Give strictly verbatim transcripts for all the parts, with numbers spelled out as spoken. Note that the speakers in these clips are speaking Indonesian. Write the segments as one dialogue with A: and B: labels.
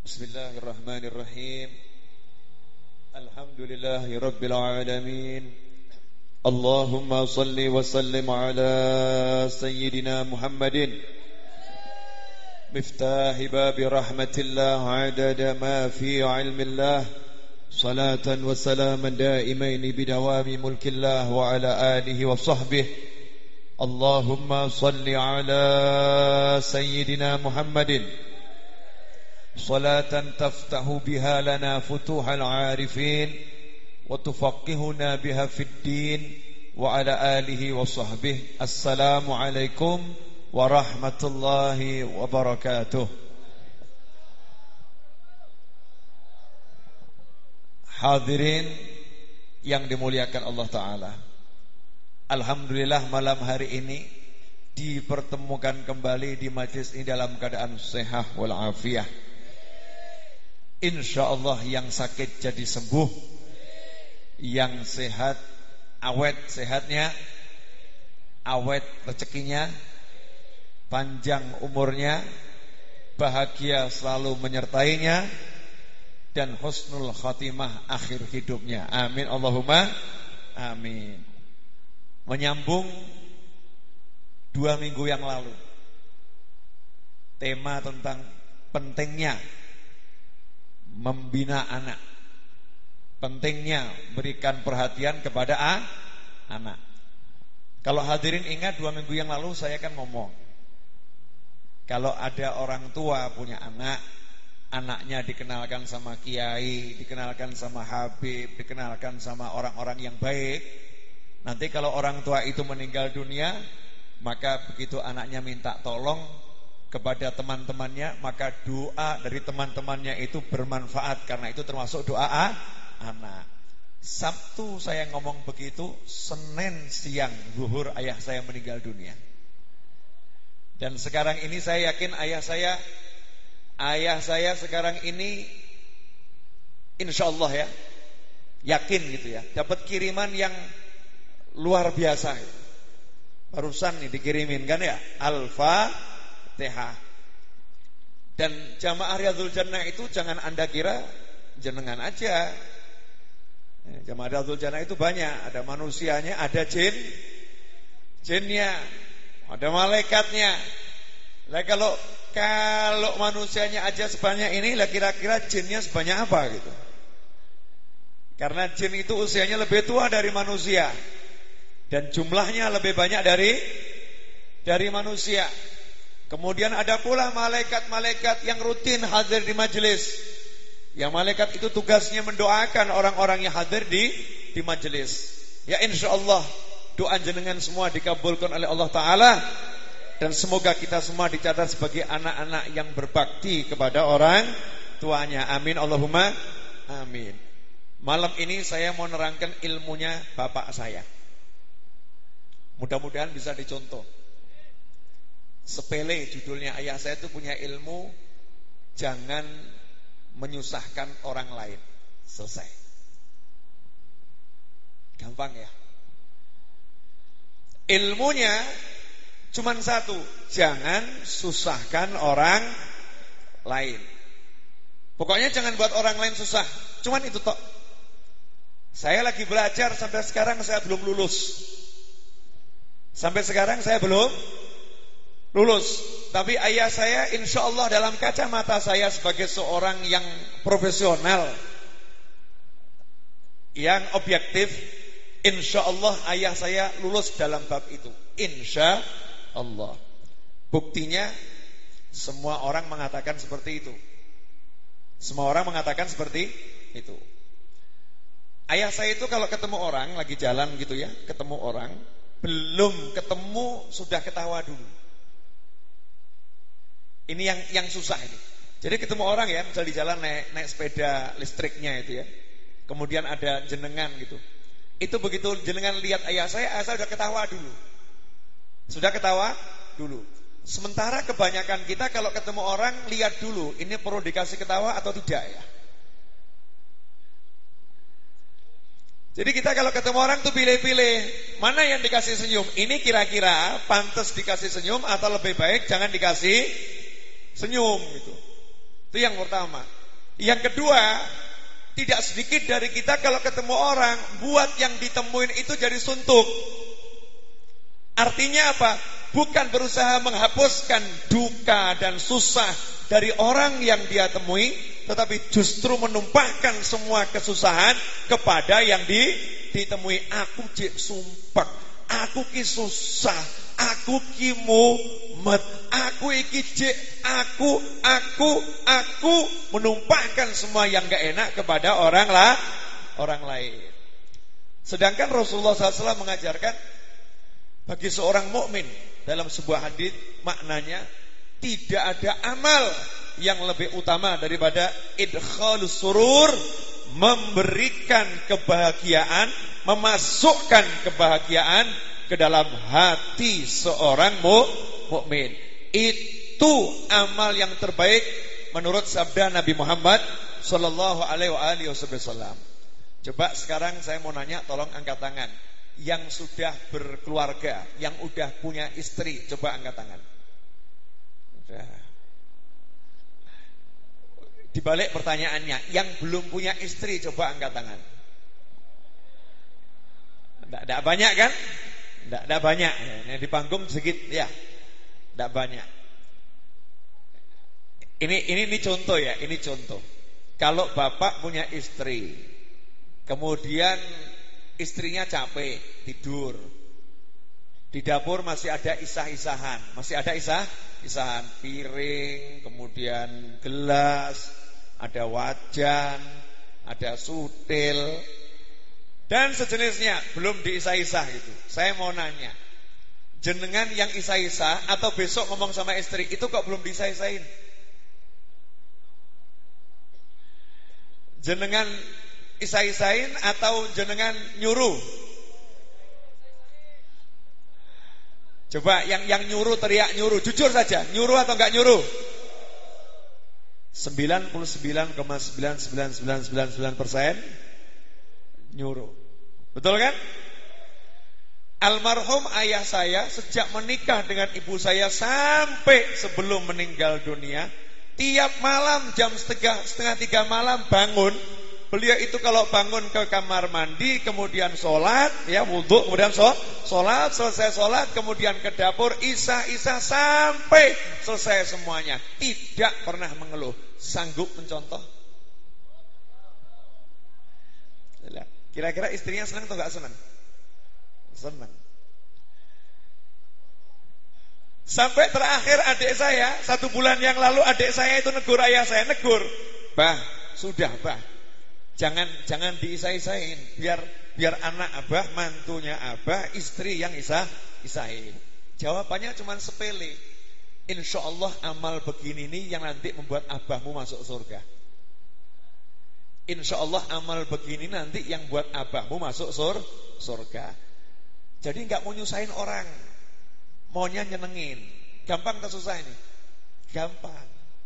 A: Bismillahirrahmanirrahim. Alhamdulillahi rabbil alamin. Allahumma salli wa sallim ala sayyidina Muhammadin miftahi babi rahmatillah adada ma fi ilmillah, salatan wa salaman daimaini bidawami mulkillah wa ala alihi wa sahbihi. Allahumma salli ala sayyidina Muhammadin salatan taftahu biha lana futuhal arifin wa tufaqqihuna biha fid din wa ala alihi wa sahbihi. Assalamu alaikum warahmatullahi wabarakatuh. Hadirin yang dimuliakan Allah Ta'ala, alhamdulillah malam hari ini dipertemukan kembali di majlis ini dalam keadaan sehat walafiat. InsyaAllah yang sakit jadi sembuh, yang sehat awet sehatnya, awet rezekinya, panjang umurnya, bahagia selalu menyertainya, dan husnul khatimah akhir hidupnya. Amin Allahumma amin. Menyambung dua minggu yang lalu, tema tentang pentingnya membina anak, pentingnya berikan perhatian kepada a, anak. Kalau hadirin ingat dua minggu yang lalu saya kan ngomong, kalau ada orang tua punya anak, anaknya dikenalkan sama kiai, dikenalkan sama habib, dikenalkan sama orang-orang yang baik. Nanti kalau orang tua itu meninggal dunia, maka begitu anaknya minta tolong kepada teman-temannya, maka doa dari teman-temannya itu bermanfaat, karena itu termasuk doa a, anak. Sabtu saya ngomong begitu, Senin siang zuhur ayah saya meninggal dunia. Dan sekarang ini saya yakin ayah saya Ayah saya sekarang ini insya Allah ya, yakin gitu ya, dapat kiriman yang luar biasa. Barusan nih dikirimin kan ya, Al-Fatihah. Dan jamaah Riyadhul Jannah itu jangan anda kira jenengan aja. Jamaah Riyadhul Jannah itu banyak, ada manusianya, ada jin, jinnya, ada malaikatnya. Lah kalau Kalau manusianya aja sebanyak ini, lah kira-kira jinnya sebanyak apa gitu. Karena jin itu usianya lebih tua dari manusia, dan jumlahnya lebih banyak dari dari manusia. Kemudian ada pula malaikat-malaikat yang rutin hadir di majelis. Yang malaikat itu tugasnya mendoakan orang-orang yang hadir di di majelis. Ya insyaallah doa jenengan semua dikabulkan oleh Allah Ta'ala. Dan semoga kita semua dicatat sebagai anak-anak yang berbakti kepada orang tuanya. Amin Allahumma amin. Malam ini saya mau nerangkan ilmunya bapak saya. Mudah-mudahan bisa dicontoh. Sepele judulnya, ayah saya itu punya ilmu jangan menyusahkan orang lain. Selesai. Gampang ya. Ilmunya cuman satu, jangan susahkan orang lain. Pokoknya jangan buat orang lain susah. Cuman itu tok. Saya lagi belajar sampai sekarang saya belum lulus. Sampai sekarang saya belum lulus. Tapi ayah saya insya Allah dalam kacamata saya sebagai seorang yang profesional, yang objektif, insya Allah ayah saya lulus dalam bab itu. Insya Allah. Buktinya semua orang mengatakan seperti itu. Semua orang mengatakan seperti itu. Ayah saya itu kalau ketemu orang lagi jalan gitu ya, ketemu orang, belum ketemu sudah ketawa dulu. Ini yang yang susah ini. Jadi ketemu orang ya, misal di jalan naik naik sepeda listriknya itu ya. Kemudian ada jenengan gitu. Itu begitu jenengan lihat ayah saya, ayah saya sudah ketawa dulu. Sudah ketawa dulu. Sementara kebanyakan kita kalau ketemu orang lihat dulu, ini perlu dikasih ketawa atau tidak ya. Jadi kita kalau ketemu orang tuh pilih-pilih, mana yang dikasih senyum. Ini kira-kira pantas dikasih senyum atau lebih baik jangan dikasih senyum gitu. Itu yang pertama. Yang kedua, tidak sedikit dari kita kalau ketemu orang, buat yang ditemuin itu jadi suntuk. Artinya apa? Bukan berusaha menghapuskan duka dan susah dari orang yang dia temui, tetapi justru menumpahkan semua kesusahan kepada yang di, ditemui. Aku cek sumpah, aku ki susah, aku ki mumet, aku iki cek, aku, aku, aku menumpahkan semua yang gak enak kepada orang lah, orang lain. Sedangkan Rasulullah shallallahu alaihi wasallam mengajarkan bagi seorang mukmin dalam sebuah hadis maknanya tidak ada amal yang lebih utama daripada idkhalus surur, memberikan kebahagiaan, memasukkan kebahagiaan ke dalam hati seorang mukmin. Itu amal yang terbaik menurut sabda Nabi Muhammad sallallahu alaihi wasallam. Coba sekarang saya mau nanya, tolong angkat tangan. Yang sudah berkeluarga, yang udah punya istri, coba angkat tangan. Udah. Dibalik pertanyaannya, yang belum punya istri, coba angkat tangan. Tidak banyak kan? Tidak banyak. Yang di panggung sedikit, ya. Tidak banyak. Ini ini ini contoh ya, ini contoh. Kalau bapak punya istri, kemudian istrinya capek, tidur. Di dapur masih ada isah-isahan, masih ada isah-isahan, piring, kemudian gelas, ada wajan, ada sutil, dan sejenisnya, belum diisah-isah gitu. Saya mau nanya, jenengan yang isah-isah atau besok ngomong sama istri, itu kok belum diisah-isahin? Jenengan isah-isahin atau jenengan nyuruh? Coba yang yang nyuruh teriak nyuruh, jujur saja, nyuruh atau enggak nyuruh? sembilan puluh sembilan koma sembilan sembilan sembilan sembilan sembilan persen nyuruh. Betul kan? Almarhum ayah saya sejak menikah dengan ibu saya sampai sebelum meninggal dunia, tiap malam jam setengah, setengah tiga malam bangun. Beliau itu kalau bangun ke kamar mandi, kemudian sholat, ya wudhu, kemudian sholat, selesai sholat, kemudian ke dapur, isah-isah sampai selesai semuanya. Tidak pernah mengeluh. Sanggup mencontoh? Kira-kira istrinya senang atau gak senang? Senang. Sampai terakhir adik saya, satu bulan yang lalu adik saya itu negur ayah saya, negur, bah, sudah bah, Jangan jangan diisah-isahin, biar biar anak abah, mantunya abah, istri yang isah isahin. Jawabannya cuma sepele. Insya Allah amal begini ini yang nanti membuat abahmu masuk surga. Insya Allah amal begini nanti yang buat abahmu masuk sur surga. Jadi nggak mau nyusahin orang, maunya nyenengin. Gampang atau susah ini? Gampang.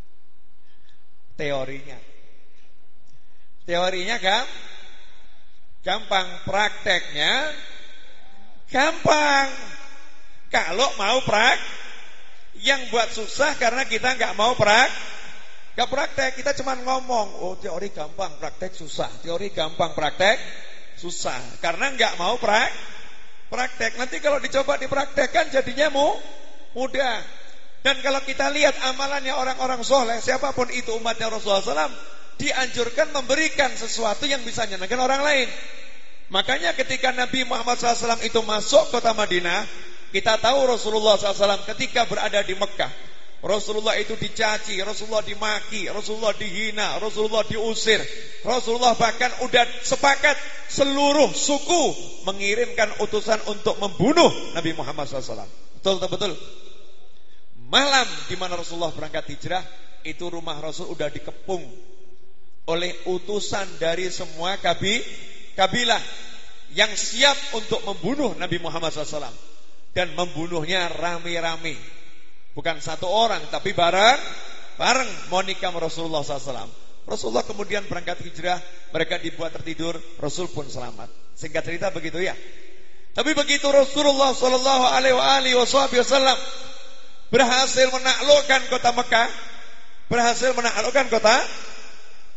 A: Teorinya. Teorinya kan gampang, prakteknya gampang. Kalau mau prak, yang buat susah karena kita nggak mau prak, nggak praktek. Kita cuma ngomong, oh teori gampang, praktek susah. Teori gampang, praktek susah. Karena nggak mau prak, praktek. Nanti kalau dicoba dipraktekkan jadinya mu, mudah. Dan kalau kita lihat amalannya orang-orang soleh, siapapun itu umatnya Rasulullah shallallahu alaihi wasallam, dianjurkan memberikan sesuatu yang bisa menyenangkan orang lain. Makanya ketika Nabi Muhammad shallallahu alaihi wasallam itu masuk kota Madinah, kita tahu Rasulullah shallallahu alaihi wasallam ketika berada di Mekah, Rasulullah itu dicaci, Rasulullah dimaki, Rasulullah dihina, Rasulullah diusir. Rasulullah bahkan udah sepakat seluruh suku mengirimkan utusan untuk membunuh Nabi Muhammad shallallahu alaihi wasallam. Betul betul betul. Malam di mana Rasulullah berangkat hijrah, itu rumah Rasul udah dikepung oleh utusan dari semua kabi, kabilah yang siap untuk membunuh Nabi Muhammad shallallahu alaihi wasallam. Dan membunuhnya rame-rame, bukan satu orang, tapi bareng bareng mau nikah Rasulullah shallallahu alaihi wasallam. Rasulullah kemudian berangkat hijrah, mereka dibuat tertidur, Rasul pun selamat. Singkat cerita begitu ya. Tapi begitu Rasulullah shallallahu alaihi wasallam berhasil menaklukkan kota Mekah, berhasil menaklukkan kota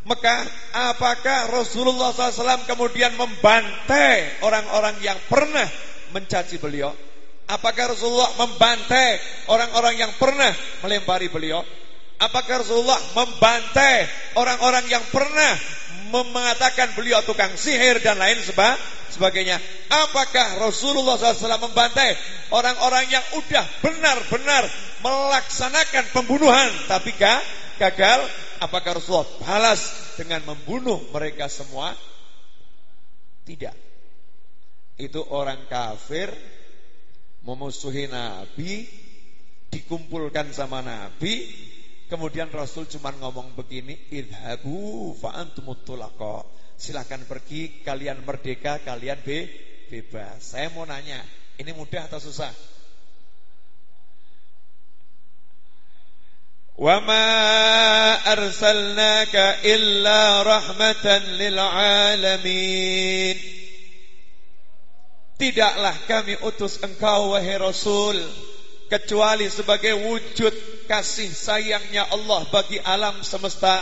A: Mekah, apakah Rasulullah shallallahu alaihi wasallam kemudian membantai orang-orang yang pernah mencaci beliau? Apakah Rasulullah membantai orang-orang yang pernah melempari beliau? Apakah Rasulullah membantai orang-orang yang pernah mengatakan beliau tukang sihir dan lain sebagainya? Apakah Rasulullah shallallahu alaihi wasallam membantai orang-orang yang udah benar-benar melaksanakan pembunuhan tapi gagal? Apakah Rasulullah balas dengan membunuh mereka semua? Tidak. Itu orang kafir memusuhi Nabi, dikumpulkan sama Nabi, kemudian Rasul cuma ngomong begini, idhabu fa antumut tulaqa. Silakan pergi, kalian merdeka, kalian be bebas. Saya mau nanya, ini mudah atau susah? Wa ma arsalnaka illa rahmatan lil alamin. Tidaklah kami utus engkau wahai Rasul kecuali sebagai wujud kasih sayangnya Allah bagi alam semesta.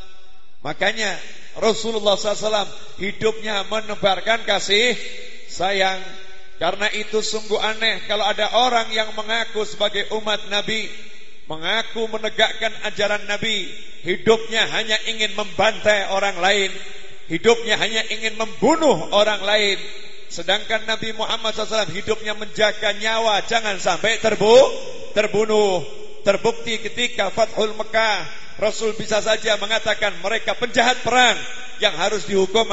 A: Makanya Rasulullah shallallahu alaihi wasallam hidupnya menebarkan kasih sayang. Karena itu sungguh aneh kalau ada orang yang mengaku sebagai umat Nabi, mengaku menegakkan ajaran Nabi, hidupnya hanya ingin membantai orang lain, hidupnya hanya ingin membunuh orang lain. Sedangkan Nabi Muhammad shallallahu alaihi wasallam hidupnya menjaga nyawa jangan sampai terbu terbunuh. Terbukti ketika Fathul Mekah, Rasul bisa saja mengatakan mereka penjahat perang yang harus dihukum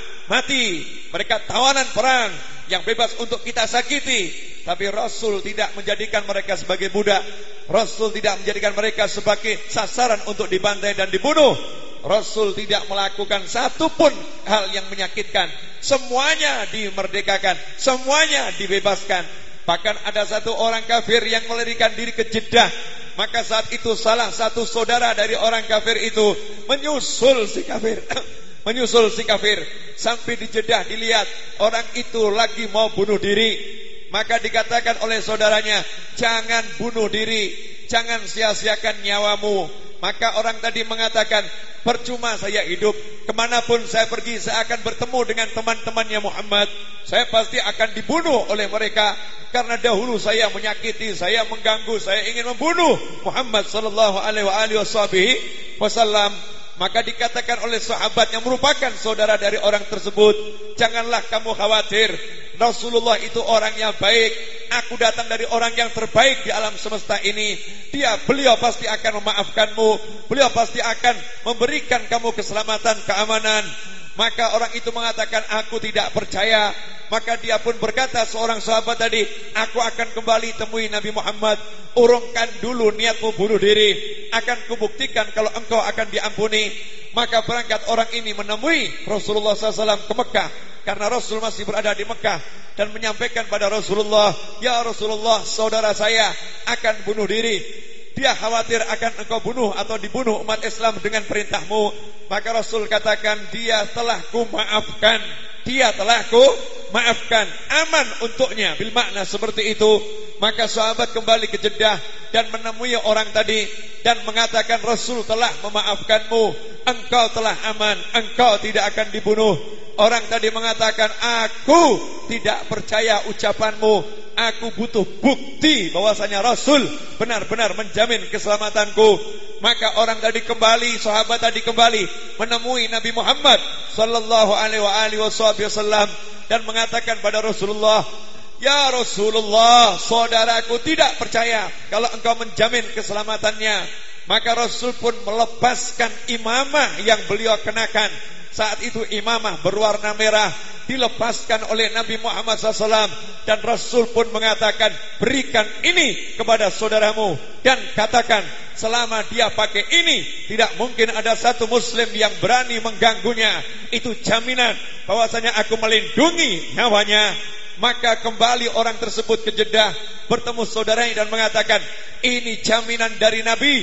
A: mati, mereka tawanan perang yang bebas untuk kita sakiti. Tapi Rasul tidak menjadikan mereka sebagai budak, Rasul tidak menjadikan mereka sebagai sasaran untuk dibantai dan dibunuh. Rasul tidak melakukan satu pun hal yang menyakitkan. Semuanya dimerdekakan, semuanya dibebaskan. Bahkan ada satu orang kafir yang melarikan diri ke Jeddah. Maka saat itu salah satu saudara dari orang kafir itu menyusul si kafir menyusul si kafir sampai di Jeddah, dilihat orang itu lagi mau bunuh diri. Maka dikatakan oleh saudaranya, jangan bunuh diri, jangan sia-siakan nyawamu. Maka orang tadi mengatakan, percuma saya hidup, kemanapun saya pergi saya akan bertemu dengan teman-temannya Muhammad. Saya pasti akan dibunuh oleh mereka, karena dahulu saya menyakiti, saya mengganggu, saya ingin membunuh Muhammad sallallahu alaihi wasallam. Maka dikatakan oleh sahabat yang merupakan saudara dari orang tersebut, janganlah kamu khawatir, Rasulullah itu orang yang baik. Aku datang dari orang yang terbaik di alam semesta ini. Dia, beliau pasti akan memaafkanmu, beliau pasti akan memberikan kamu keselamatan, keamanan. Maka orang itu mengatakan, aku tidak percaya. Maka dia pun berkata, seorang sahabat tadi, aku akan kembali temui Nabi Muhammad, urungkan dulu niatmu bunuh diri, akan kubuktikan kalau engkau akan diampuni. Maka berangkat orang ini menemui Rasulullah shallallahu alaihi wasallam ke Mekah, karena Rasul masih berada di Mekah, dan menyampaikan pada Rasulullah, ya Rasulullah, saudara saya akan bunuh diri. Dia khawatir akan engkau bunuh atau dibunuh umat Islam dengan perintahmu. Maka Rasul katakan, dia telah ku maafkan, dia telah ku maafkan, aman untuknya, bil makna seperti itu. Maka sahabat kembali ke Jeddah dan menemui orang tadi dan mengatakan, Rasul telah memaafkanmu, engkau telah aman, engkau tidak akan dibunuh. Orang tadi mengatakan, aku tidak percaya ucapanmu, aku butuh bukti bahwasanya Rasul benar-benar menjamin keselamatanku. Maka orang tadi kembali, sahabat tadi kembali menemui Nabi Muhammad sallallahu alaihi wasallam dan mengatakan pada Rasulullah, ya Rasulullah, saudaraku tidak percaya kalau engkau menjamin keselamatannya. Maka Rasul pun melepaskan imamah yang beliau kenakan. Saat itu imamah berwarna merah dilepaskan oleh Nabi Muhammad shallallahu alaihi wasallam, dan Rasul pun mengatakan, berikan ini kepada saudaramu dan katakan, selama dia pakai ini tidak mungkin ada satu muslim yang berani mengganggunya. Itu jaminan bahwasanya aku melindungi nyawanya. Maka kembali orang tersebut ke Jeddah, bertemu saudaranya dan mengatakan, ini jaminan dari Nabi,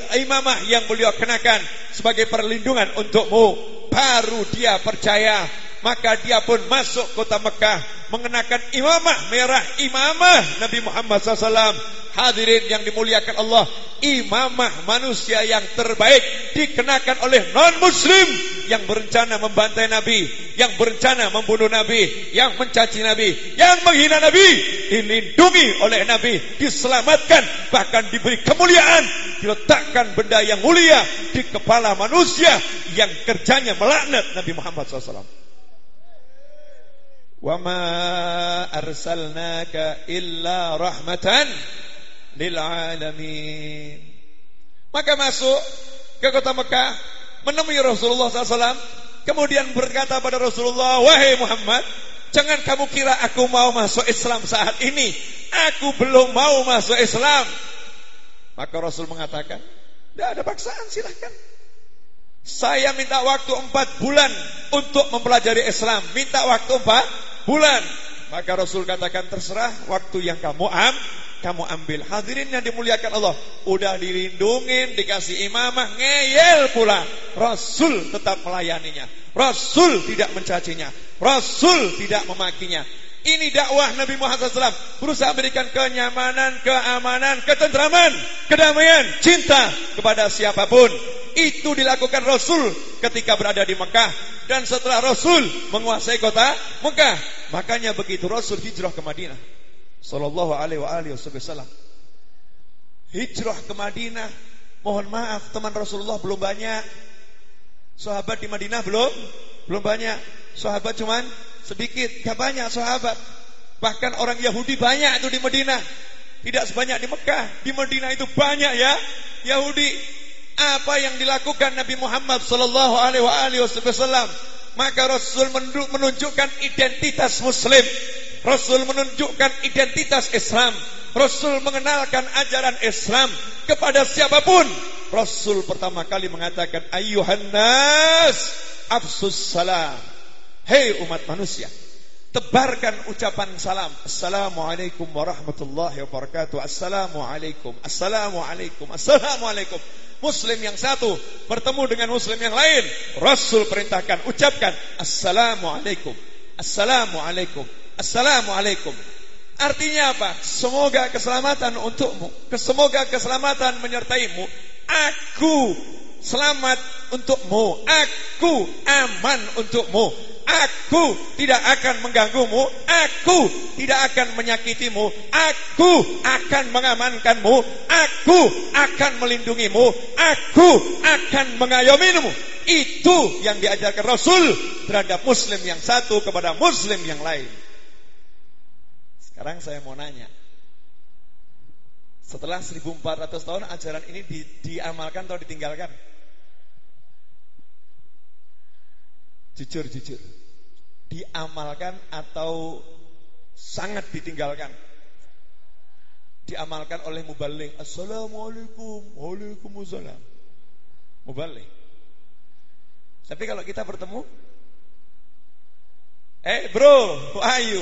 A: imamah yang beliau kenakan sebagai perlindungan untukmu. Baru dia percaya maka dia pun masuk kota Mekah mengenakan imamah merah, imamah Nabi Muhammad sallallahu alaihi wasallam. Hadirin yang dimuliakan Allah, imamah manusia yang terbaik dikenakan oleh non-muslim yang berencana membantai Nabi, yang berencana membunuh Nabi, yang mencaci Nabi, yang menghina Nabi, dilindungi oleh Nabi, diselamatkan, bahkan diberi kemuliaan, diletakkan benda yang mulia di kepala manusia yang kerjanya melaknat Nabi Muhammad sallallahu alaihi wasallam. Wa ma arsalnaka illa rahmatan lil alamin. Maka masuk ke kota Mekah, menemui Rasulullah sallallahu alaihi wasallam, kemudian berkata pada Rasulullah, wahai Muhammad, jangan kamu kira aku mau masuk Islam saat ini, aku belum mau masuk Islam. Maka Rasul mengatakan, tidak ada paksaan, silahkan. Saya minta waktu empat bulan untuk mempelajari Islam. Minta waktu empat bulan. Maka Rasul katakan, terserah, waktu yang kamu am, kamu ambil. Hadirin yang dimuliakan Allah, udah dilindungin, dikasih imamah, ngeyel pula. Rasul tetap melayaninya. Rasul tidak mencacinya. Rasul tidak memakinya. Ini dakwah Nabi Muhammad sallallahu alaihi wasallam, berusaha memberikan kenyamanan, keamanan, ketentraman, kedamaian, cinta kepada siapapun. Itu dilakukan Rasul ketika berada di Mekah, dan setelah Rasul menguasai kota Mekah. Makanya begitu Rasul hijrah ke Madinah sallallahu alaihi wasallam, hijrah ke Madinah, mohon maaf teman Rasulullah belum banyak, sahabat di Madinah belum belum banyak, sahabat cuman sedikit, gak banyak sahabat. Bahkan orang Yahudi banyak itu di Madinah, tidak sebanyak di Mekah. Di Madinah itu banyak ya Yahudi. Apa yang dilakukan Nabi Muhammad sallallahu alaihi wasallam? Maka Rasul menunjukkan identitas Muslim, Rasul menunjukkan identitas Islam, Rasul mengenalkan ajaran Islam kepada siapapun. Rasul pertama kali mengatakan, ayyuhan nas afsus salam. Hei umat manusia, tebarkan ucapan salam. Assalamualaikum warahmatullahi wabarakatuh. Assalamualaikum, Assalamualaikum, Assalamualaikum. Muslim yang satu bertemu dengan Muslim yang lain, Rasul perintahkan, ucapkan Assalamualaikum, Assalamualaikum, Assalamualaikum. Artinya apa? Semoga keselamatan untukmu, semoga keselamatan menyertaimu. Aku selamat untukmu, aku aman untukmu, aku tidak akan mengganggumu, aku tidak akan menyakitimu, aku akan mengamankanmu, aku akan melindungimu, aku akan mengayomimu. Itu yang diajarkan Rasul terhadap Muslim yang satu kepada Muslim yang lain. Sekarang saya mau nanya, setelah seribu empat ratus tahun ajaran ini di, diamalkan atau ditinggalkan? Jujur, jujur, diamalkan atau sangat ditinggalkan? Diamalkan oleh mubaligh. Assalamualaikum, waalaikumsalam. Mubaligh. Tapi kalau kita bertemu, eh bro, ayo,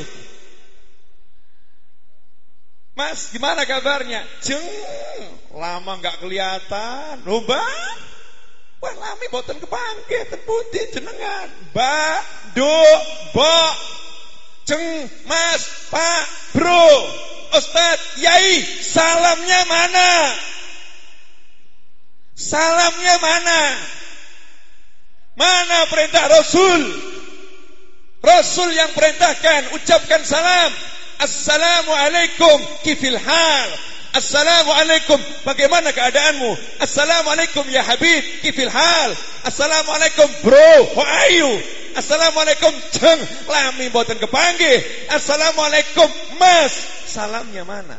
A: mas gimana kabarnya? Jeng, lama nggak kelihatan. Lomba, wah lami boten kepanggih, teputi jenengan. Mbak, Duk, Bok, Jeng, Mas, Pak, Bro, Ustadz, Yai, salamnya mana? Salamnya mana? Mana perintah Rasul? Rasul yang perintahkan, ucapkan salam. Assalamualaikum, kifil hal. Assalamualaikum, bagaimana keadaanmu? Assalamualaikum ya Habib, kifil hal. Assalamualaikum bro, how are you? Assalamualaikum ceng, lami boten kepanggih. Assalamualaikum mas, salamnya mana?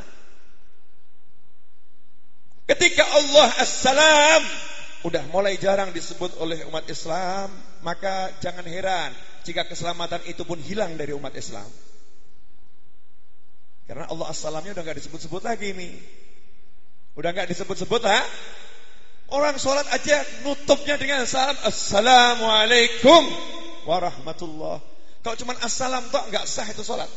A: Ketika Allah assalam udah mulai jarang disebut oleh umat Islam, maka jangan heran jika keselamatan itu pun hilang dari umat Islam. Karena Allah assalamnya udah gak disebut-sebut lagi nih. Udah gak disebut-sebut ha? Orang sholat aja nutupnya dengan salam Assalamualaikum warahmatullah. Kalau cuma assalam toh gak sah itu sholat.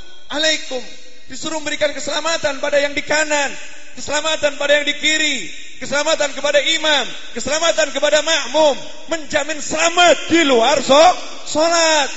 A: Assalamualaikum, disuruh memberikan keselamatan pada yang di kanan, keselamatan pada yang di kiri, keselamatan kepada imam, keselamatan kepada makmum, menjamin selamat di luar sholat.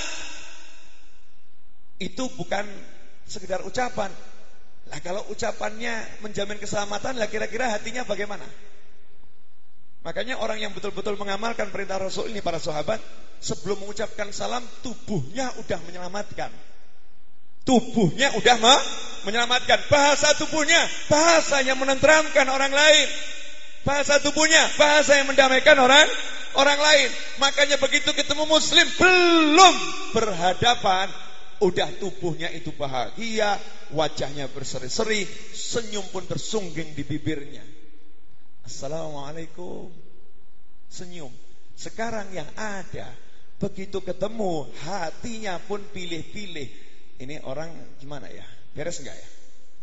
A: Itu bukan sekedar ucapan. Lah kalau ucapannya menjamin keselamatan, lah kira-kira hatinya bagaimana? Makanya orang yang betul-betul mengamalkan perintah Rasul ini, para sahabat, sebelum mengucapkan salam, tubuhnya udah menyelamatkan. Tubuhnya udah menyelamatkan. Bahasa tubuhnya, bahasa yang menenteramkan orang lain. Bahasa tubuhnya, bahasa yang mendamaikan orang orang lain. Makanya begitu ketemu muslim belum berhadapan, udah tubuhnya itu bahagia, wajahnya berseri-seri, senyum pun tersungging di bibirnya. Assalamualaikum, senyum. Sekarang yang ada, begitu ketemu, hatinya pun pilih-pilih. Ini orang gimana ya? Beres enggak ya?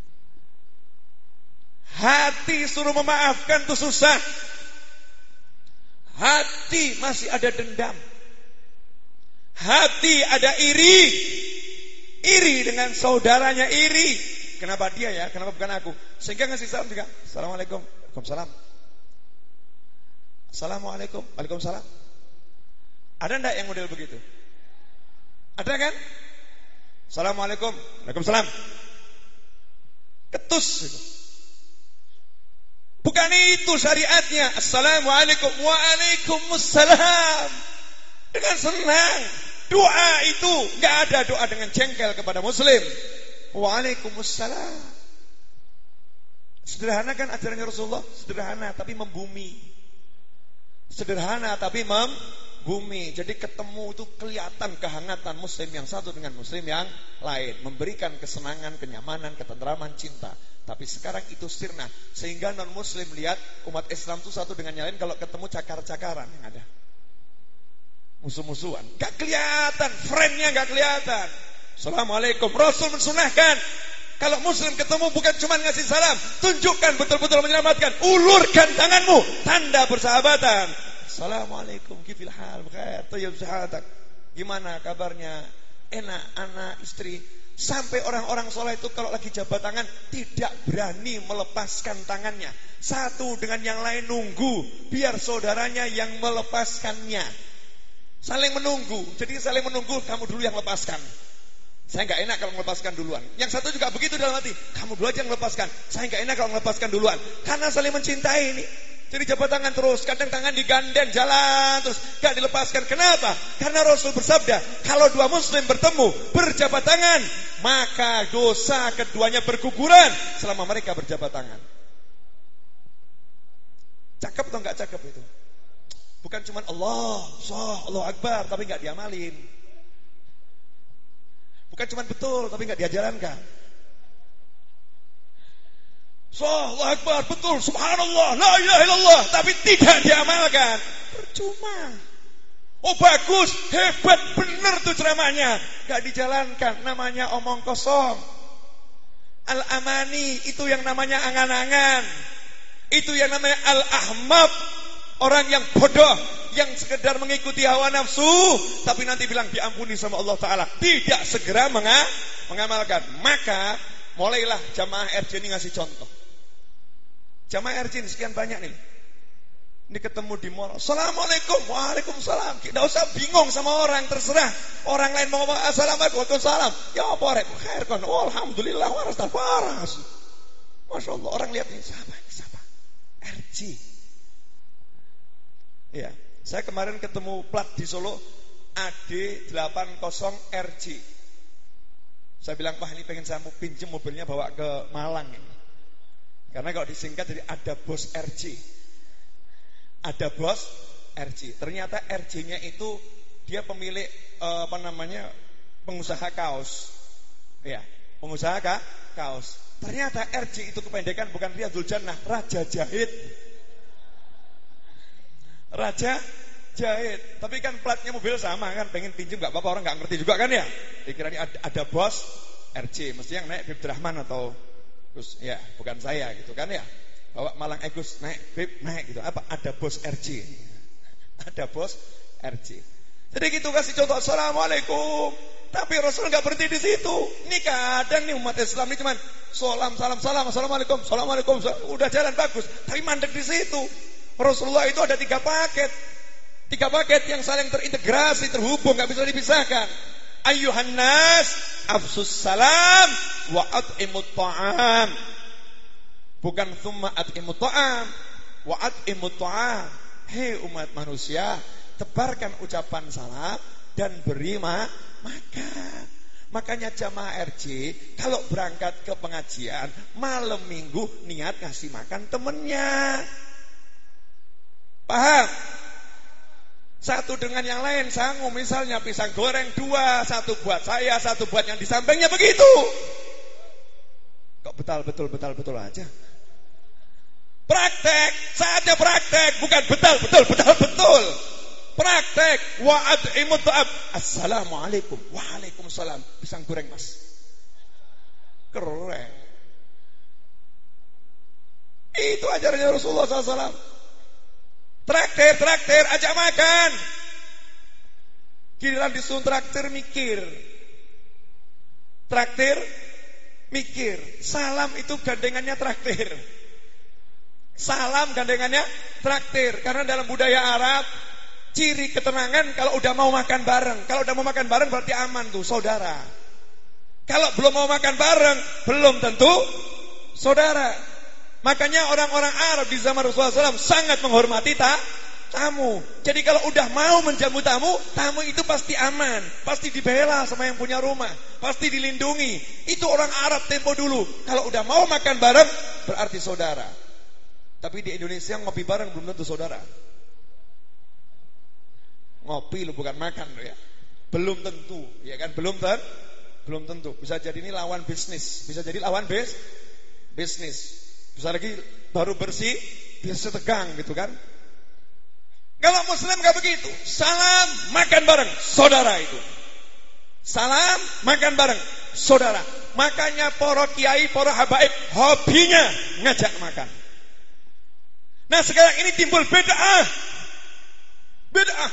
A: Hati suruh memaafkan tuh susah. Hati masih ada dendam. Hati ada iri. Iri dengan saudaranya, iri. Kenapa dia ya? Kenapa bukan aku? Sehingga ngasih salam juga. Assalamualaikum. Waalaikumsalam. Assalamualaikum. Waalaikumsalam. Ada enggak yang model begitu? Ada kan? Assalamualaikum. Waalaikumsalam. Ketus itu. Bukan itu syariatnya. Assalamualaikum. Waalaikumsalam. Dengan senang. Doa itu enggak ada doa dengan jengkel kepada muslim. Waalaikumsalam. Sederhana kan ajarannya Rasulullah? Sederhana tapi membumi. Sederhana tapi membumi. Jadi ketemu itu kelihatan kehangatan muslim yang satu dengan muslim yang lain, memberikan kesenangan, kenyamanan, ketenteraman, cinta. Tapi sekarang itu sirna, sehingga non muslim lihat umat Islam itu satu dengan yang lain kalau ketemu cakar-cakaran yang ada. Musuh-musuhan, gak kelihatan, friendnya gak kelihatan. Assalamualaikum. Rasul mensunahkan kalau muslim ketemu bukan cuma ngasih salam, tunjukkan betul-betul menyelamatkan. Ulurkan tanganmu, tanda persahabatan. Assalamualaikum, kifil hal, bkhair, tayyib sahadak. Gimana kabarnya? Enak, anak, istri. Sampai orang-orang soleh itu kalau lagi jabat tangan tidak berani melepaskan tangannya. Satu dengan yang lain nunggu, biar saudaranya yang melepaskannya. Saling menunggu. Jadi saling menunggu, kamu dulu yang lepaskan. Saya gak enak kalau melepaskan duluan. Yang satu juga begitu dalam hati, kamu dulu aja yang melepaskan. Saya gak enak kalau melepaskan duluan. Karena saling mencintai ini. Jadi jabat tangan terus, kadang tangan digandeng, jalan terus, gak dilepaskan. Kenapa? Karena Rasul bersabda, kalau dua muslim bertemu, berjabat tangan, maka dosa keduanya berguguran selama mereka berjabat tangan. Cakep atau gak cakep itu? Bukan cuma Allah, Allah, Allah Akbar, tapi gak diamalin. Bukan cuma betul, tapi gak diajarankan. Allah Akbar, betul, subhanallah, la ilaha illallah, tapi tidak diamalkan. Percuma. Oh bagus, hebat, benar tuh ceramahnya, gak dijalankan, namanya omong kosong. Al-amani, itu yang namanya angan-angan. Itu yang namanya al-ahmab, orang yang bodoh, yang sekedar mengikuti hawa nafsu, tapi nanti bilang diampuni sama Allah Ta'ala, tidak segera mengamalkan. Maka mulailah jamaah R J ini ngasih contoh. Jamaah R J ini sekian banyak nih. Ini ketemu di mall. Assalamualaikum. Waalaikumsalam. Tidak usah bingung sama orang, terserah. Orang lain mau ngomong assalamualaikum, waalaikumsalam. Ya apa rek? Khair kon. Oh, alhamdulillah waras waras. Masya Allah. Orang lihat ini siapa? Siapa? R J. Iya. Saya kemarin ketemu plat di Solo A D delapan puluh R J. Saya bilang, "Pak, ini pengen saya mau pinjam mobilnya bawa ke Malang ini." Karena kalau disingkat jadi ada bos R J. Ada bos R J. Ternyata R J-nya itu dia pemilik eh, apa namanya? pengusaha kaos. Ya, pengusaha ka, kaos. Ternyata R J itu kependekan bukan Riyadul Jannah, Raja Jahit. Raja Jahit. Tapi kan platnya mobil sama kan, pengen pinjam enggak apa-apa, orang enggak ngerti juga kan ya. Dikiranya ada, ada bos R J, mesti yang naik Bib Rahman atau Gus, ya bukan saya gitu kan ya. Bawa Malang Agus naik Bib naik gitu. Apa ada bos R J? Ada bos R J. Jadi gitu kasih contoh Assalamualaikum. Tapi Rasul nggak berhenti di situ. Ini kadang nih umat Islam ini cuman salam salam salam Assalamualaikum Assalamualaikum udah jalan bagus. Tapi mandek di situ. Rasulullah itu ada tiga paket. Tiga paket yang saling terintegrasi, terhubung, nggak bisa dipisahkan. Ayyuhan nas afsus salam wa at'imut ta'am. Bukan thumma at'imut ta'am wa at'imut ta'am. Hei umat manusia, tebarkan ucapan salam dan beri makan. Makanya jamaah R J kalau berangkat ke pengajian malam minggu niat ngasih makan temennya. Paham? Satu dengan yang lain sanggup, misalnya pisang goreng dua, satu buat saya, satu buat yang di sampingnya, begitu. Kok betal betul betal betul aja. Praktek, saatnya praktek, bukan betal betul betal betul. Praktek. Wa'ad'imut ta'ab. Assalamualaikum. Waalaikumsalam. Pisang goreng mas. Keren. Itu ajarannya Rasulullah shallallahu alaihi wasallam. Traktir, traktir, ajak makan. Giliran disuruh traktir, mikir. Traktir, mikir. Salam itu gandengannya traktir. Salam gandengannya traktir. Karena dalam budaya Arab, ciri ketenangan kalau udah mau makan bareng. Kalau udah mau makan bareng berarti aman tuh, saudara. Kalau belum mau makan bareng, belum tentu saudara. Makanya orang-orang Arab di zaman Rasulullah shallallahu alaihi wasallam sangat menghormati ta, tamu. Jadi kalau udah mau menjamu tamu, tamu itu pasti aman, pasti dibela sama yang punya rumah, pasti dilindungi. Itu orang Arab tempo dulu. Kalau udah mau makan bareng, berarti saudara. Tapi di Indonesia ngopi bareng belum tentu saudara. Ngopi lu bukan makan lu ya. Belum tentu, ya kan? Belum tentu. Belum tentu. Bisa jadi ini lawan bisnis, bisa jadi lawan bis bisnis. Bisa lagi baru bersih, biasa tegang gitu kan. Kalau muslim gak begitu. Salam, makan bareng, saudara itu. Salam, makan bareng, saudara. Makanya para kiai, para habaib hobinya ngajak makan. Nah sekarang ini timbul bid'ah. Bid'ah.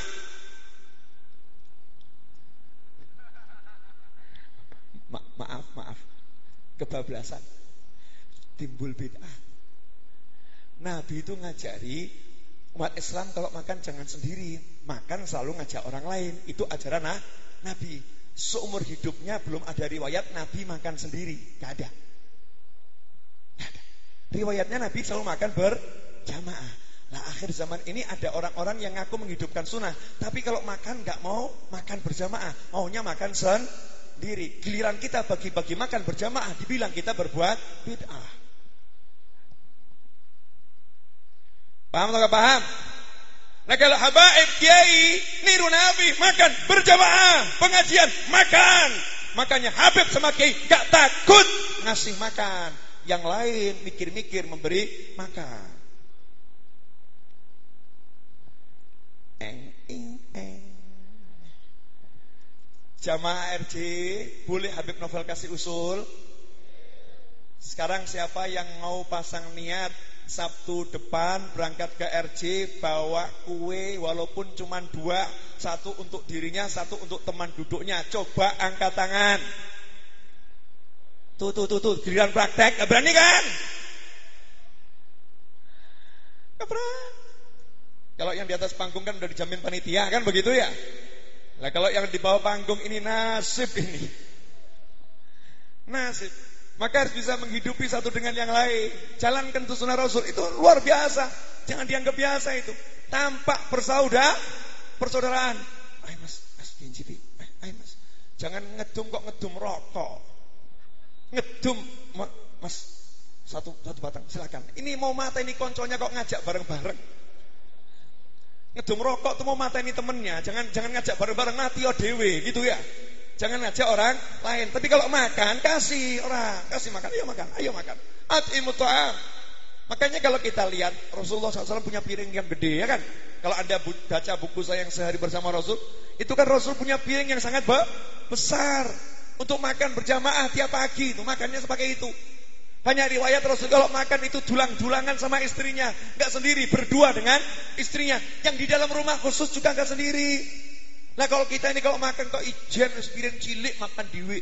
A: Ma maaf, maaf. Kebablasan. Timbul bid'ah. Nabi itu ngajari umat Islam kalau makan jangan sendiri, makan selalu ngajak orang lain. Itu ajaran nah, Nabi. Seumur hidupnya belum ada riwayat Nabi makan sendiri, gak ada. Gak ada. Riwayatnya Nabi selalu makan berjamaah. Nah akhir zaman ini ada orang-orang yang ngaku menghidupkan sunnah, tapi kalau makan gak mau makan berjamaah, maunya makan sendiri. Giliran kita bagi-bagi makan berjamaah, dibilang kita berbuat bid'ah. Paham atau gak paham? Nah kalau habaib kiai niru Nabi makan berjamaah, pengajian makan. Makanya Habib sama kiai gak takut ngasih makan. Yang lain mikir-mikir memberi makan. Eng ing eng. Jamaah R J, boleh Habib Novel kasih usul? Sekarang siapa yang mau pasang niat Sabtu depan berangkat ke R J, bawa kue walaupun cuma dua, satu untuk dirinya, satu untuk teman duduknya. Coba angkat tangan. Tuh tuh tuh tuh, giliran praktek, gak berani kan? Gak berani. Kalau yang di atas panggung kan udah dijamin panitia kan begitu ya. Nah kalau yang di bawah panggung ini nasib ini. Nasib. Maka harus bisa menghidupi satu dengan yang lain. Jalankan sunnah Rasul itu luar biasa. Jangan dianggap biasa itu. Tampak bersaudara, persaudaraan. Ayo mas, mas pincipi. Ayo mas. Jangan ngedum kok ngedum rokok. Ngedum mas satu satu batang silakan. Ini mau mata ini konconya kok ngajak bareng-bareng. Ngedum rokok tuh mau mata ini temennya. Jangan jangan ngajak bareng-bareng mati o dewe gitu ya. Jangan ngajak orang lain. Tapi kalau makan, kasih orang. Kasih makan, ayo makan, ayo makan. At'imut ta'am. Makanya kalau kita lihat Rasulullah shallallahu alaihi wasallam punya piring yang gede ya kan. Kalau anda baca buku saya yang sehari bersama Rasul, itu kan Rasul punya piring yang sangat besar. Untuk makan berjamaah tiap pagi. Itu makannya sebagai itu. Banyak riwayat Rasul kalau makan itu dulang-dulangan sama istrinya. Gak sendiri, berdua dengan istrinya. Yang di dalam rumah khusus juga gak sendiri. Nah kalau kita ini kalau makan kok ijen, piring cilik makan diwi.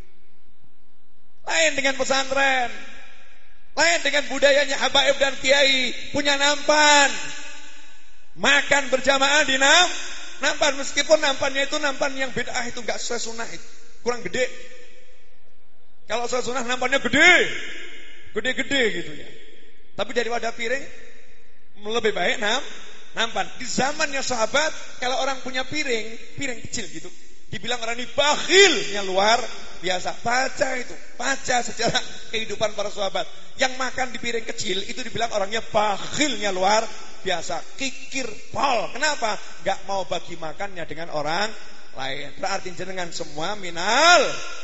A: Lain dengan pesantren, lain dengan budayanya habaib dan kiai, punya nampan. Makan berjamaah di nam, nampan, meskipun nampannya itu nampan yang bid'ah, itu enggak sesuai sunnah, itu kurang gede. Kalau sesuai sunnah nampannya gede, gede-gede gitu ya. Tapi daripada piring lebih baik nam, nampan. Di zamannya sahabat, kalau orang punya piring, piring kecil gitu, dibilang orang ini bakhilnya luar biasa. Baca itu, baca sejarah kehidupan para sahabat. Yang makan di piring kecil itu dibilang orangnya bakhilnya luar biasa, kikir pol. Kenapa? Gak mau bagi makannya dengan orang lain. Berarti jenengan semua minal.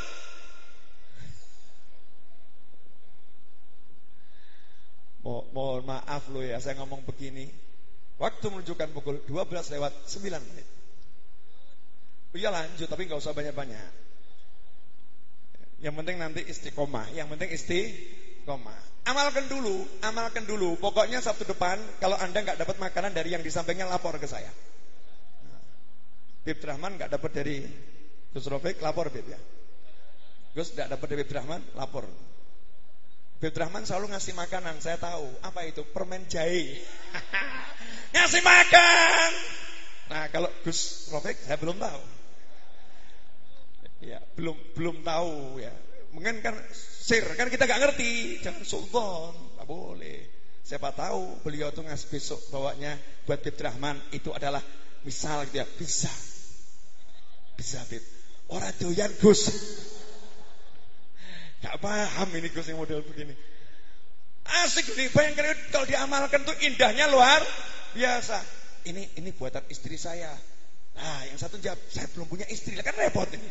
A: Mo mohon maaf loh ya, saya ngomong begini. Waktu menunjukkan pukul dua belas lewat sembilan menit. Iya lanjut, tapi gak usah banyak-banyak. Yang penting nanti istiqomah. Yang penting istiqomah. Amalkan dulu, amalkan dulu. Pokoknya Sabtu depan, kalau Anda gak dapat makanan dari yang di sampingnya, lapor ke saya. Bib Rahman gak dapat dari Gus Rofik, lapor Bib ya. Gus gak dapat dari Bib Rahman, lapor. Bib Rahman selalu ngasih makanan, saya tahu. Apa itu? Permen jahe. Ngasih makan. Nah kalau Gus Rofik saya belum tahu. Ya belum belum tahu ya. Mungkin kan sir, kan kita gak ngerti. Jangan sultan, gak boleh. Siapa tahu beliau tuh ngasih besok bawanya buat Bib Rahman. Itu adalah misal gitu ya. Bisa Bisa Bib. Orang doyan Gus. Gak paham ini Gus yang model begini. Asik nih, bayangkan kalau diamalkan tuh indahnya luar biasa. Ini ini buatan istri saya. Nah yang satu jawab, saya belum punya istri. Kan repot ini.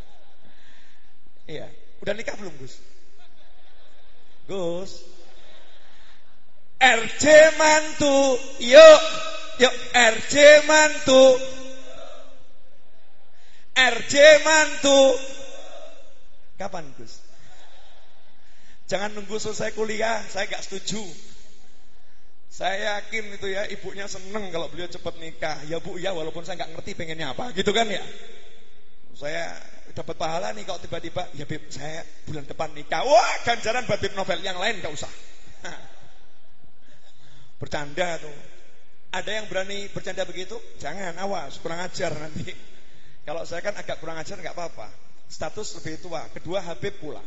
A: Iya. Udah nikah belum Gus? Gus R J mantu. Yuk Yuk R J mantu. R J mantu. Kapan Gus? Jangan nunggu selesai kuliah. Saya gak setuju. Saya yakin itu ya, ibunya seneng kalau beliau cepat nikah. Ya bu ya, walaupun saya gak ngerti pengennya apa, gitu kan ya. Saya dapat pahala nih kalau tiba-tiba, ya Bib saya bulan depan nikah. Wah ganjaran buat Bib Novel, yang lain gak usah. Bercanda tuh. Ada yang berani bercanda begitu? Jangan, awas, kurang ajar nanti. Kalau saya kan agak kurang ajar gak apa-apa. Status lebih tua, kedua Habib pula.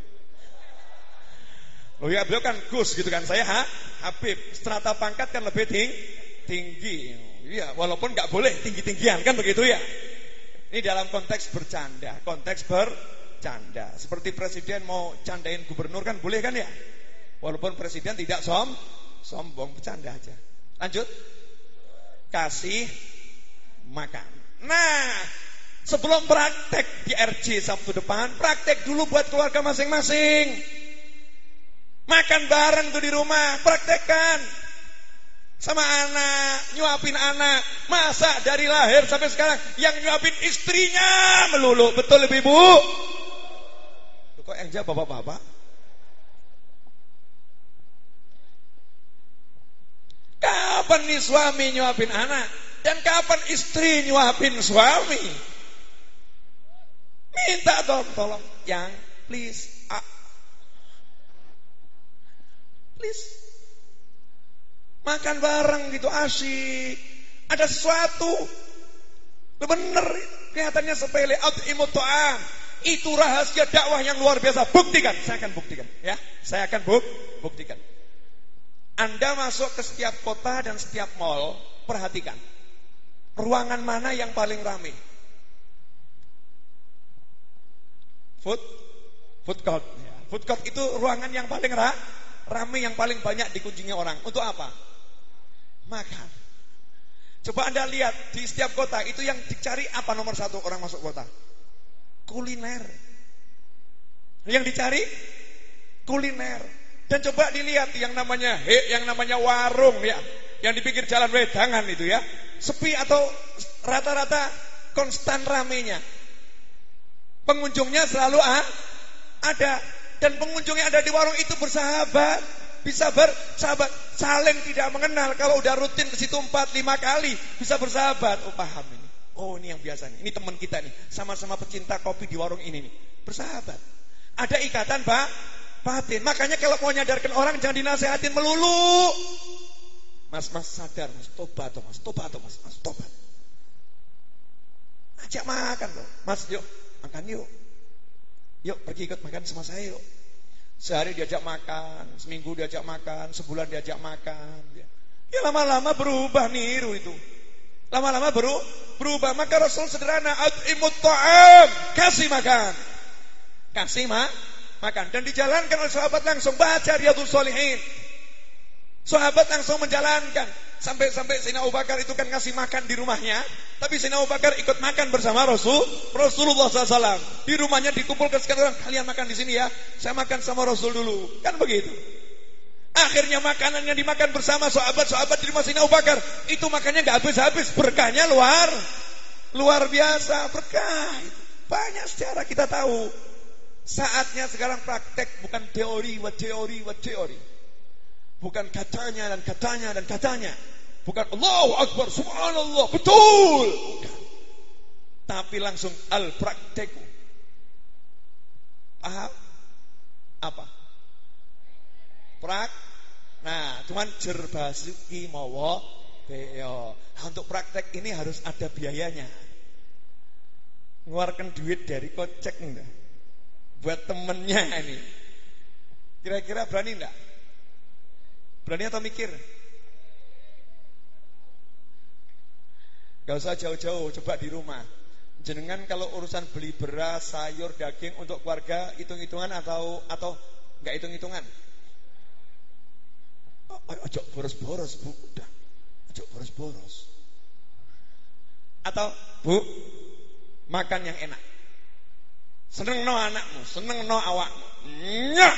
A: Oh ya beliau kan Gus gitu kan, saya ha? Habib. Strata pangkat kan lebih ting tinggi. Iya, walaupun gak boleh tinggi-tinggian kan begitu ya. Ini dalam konteks bercanda, konteks bercanda. Seperti presiden mau candain gubernur kan boleh kan ya. Walaupun presiden tidak som sombong, bercanda aja. Lanjut. Kasih makan. Nah, sebelum praktek di R J Sabtu depan, praktek dulu buat keluarga masing-masing. Makan bareng tuh di rumah, praktekkan sama anak, nyuapin anak. Masa dari lahir sampai sekarang yang nyuapin istrinya melulu, betul Ibu? Kok yang jawab bapak-bapak? Kapan nih suami nyuapin anak? Dan kapan istri nyuapin suami? Minta tolong, tolong yang please, ah. please. Makan bareng gitu asyik. Ada sesuatu. Bener, kelihatannya sepele. At'imut ta'am. Itu rahasia dakwah yang luar biasa. Buktikan, saya akan buktikan ya. Saya akan buk buktikan. Anda masuk ke setiap kota dan setiap mall, perhatikan. Ruangan mana yang paling ramai? Food Food court. Food court itu ruangan yang paling ra, ramai, yang paling banyak dikunjungi orang. Untuk apa? Makan. Coba Anda lihat di setiap kota itu yang dicari apa nomor satu orang masuk kota? Kuliner. Yang dicari kuliner. Dan coba dilihat yang namanya he, yang namanya warung ya, yang di pinggir jalan wedangan itu ya, sepi atau rata-rata konstan ramenya. Pengunjungnya selalu ah, ada, dan pengunjungnya ada di warung itu bersahabat, bisa bersahabat, saling tidak mengenal. Kalau udah rutin ke situ empat lima kali bisa bersahabat. Oh paham ini. Oh ini yang biasa nih, ini teman kita nih, sama-sama pecinta kopi di warung ini nih, bersahabat. Ada ikatan pak, batin. Makanya kalau mau nyadarkan orang jangan dinasehatin melulu. Mas, mas sadar, mas tobat toh mas, tobat toh mas, mas tobat. Ajak makan loh, mas yuk makan yuk, yuk pergi ikut makan sama saya yuk. Sehari diajak makan, seminggu diajak makan, sebulan diajak makan. Ya lama-lama berubah niru itu. Lama-lama baru berubah. Maka Rasul sederhana, at'imut ta'am, kasih makan. Kasih ma, makan. Dan dijalankan oleh sahabat langsung. Baca Riyadhus Shalihin. Sahabat langsung menjalankan. Sampai-sampai Sayyidina Abu Bakar itu kan ngasih makan di rumahnya. Tapi Sayyidina Abu Bakar ikut makan bersama Rasul Rasulullah shallallahu alaihi wasallam. Di rumahnya dikumpulkan sekian orang. Kalian makan di sini ya, saya makan sama Rasul dulu. Kan begitu. Akhirnya makanan yang dimakan bersama sahabat-sahabat di rumah Sayyidina Abu Bakar, itu makannya gak habis-habis. Berkahnya luar Luar biasa. Berkah itu. Banyak sejarah kita tahu. Saatnya sekarang praktek. Bukan teori, what teori, what teori. Bukan katanya dan katanya dan katanya. Bukan Allahu Akbar, subhanallah, betul. Bukan. Tapi langsung al-prakteku. Paham? Apa? Prak. Nah, cuman jerbasuki mawa beo. Nah, untuk praktek ini harus ada biayanya. Ngeluarkan duit dari kocek enggak? Buat temennya ini. Kira-kira berani enggak? Berani atau mikir? Gak usah jauh-jauh, coba di rumah. Jenengan kalau urusan beli beras, sayur, daging untuk keluarga, hitung-hitungan atau atau enggak hitung-hitungan? Ojo boros-boros, Bu. Udah. Ojo boros-boros. Atau, Bu, makan yang enak. Seneng no anakmu, seneng no awakmu. Nyak.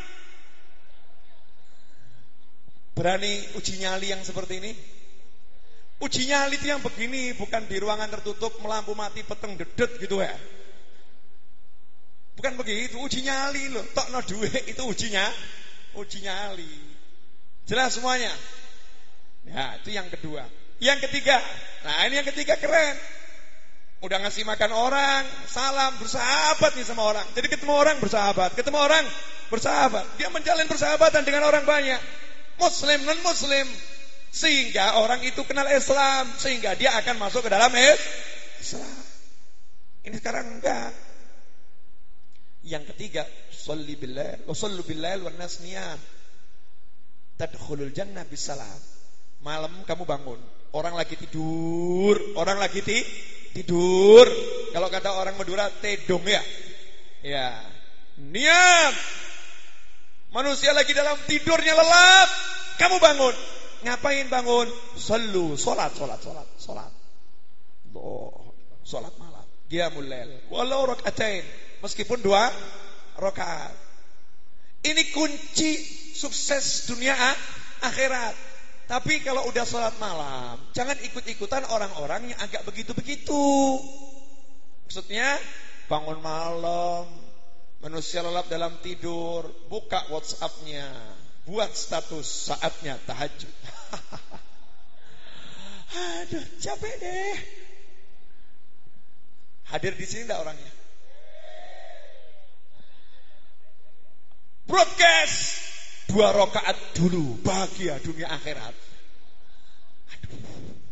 A: Berani uji nyali yang seperti ini? Uji nyali itu yang begini, bukan di ruangan tertutup, melampu mati, peteng dedet gitu ya. Bukan begitu, uji nyali loh. Tok no duit itu ujinya, uji nyali. Jelas semuanya? Ya, itu yang kedua. Yang ketiga, nah ini yang ketiga keren. Udah ngasih makan orang, salam, bersahabat nih sama orang. Jadi ketemu orang bersahabat, ketemu orang bersahabat. Dia menjalin persahabatan dengan orang banyak, Muslim, non Muslim, sehingga orang itu kenal Islam, sehingga dia akan masuk ke dalam Islam. Ini sekarang enggak. Yang ketiga, sholli billail, wa shollu billail wan nas niyam. Tadkhulul jannah bisalam. Malam kamu bangun, orang lagi tidur, orang lagi ti, tidur. Kalau kata orang Madura, tedong ya. Ya. Niat. Manusia lagi dalam tidurnya lelap, kamu bangun. Ngapain bangun? Sallu, salat, salat, salat, salat. Oh, salat malam. Qiyamul lail. Walau rakaatain, meskipun dua rakaat. Ini kunci sukses dunia akhirat. Tapi kalau udah salat malam, jangan ikut-ikutan orang-orang yang agak begitu-begitu. Maksudnya bangun malam, manusia lelap dalam tidur, buka WhatsApp-nya, buat status saatnya tahajud. Aduh, capek deh. Hadir di sini enggak orangnya? Broadcast dua rakaat dulu, bahagia dunia akhirat. Aduh.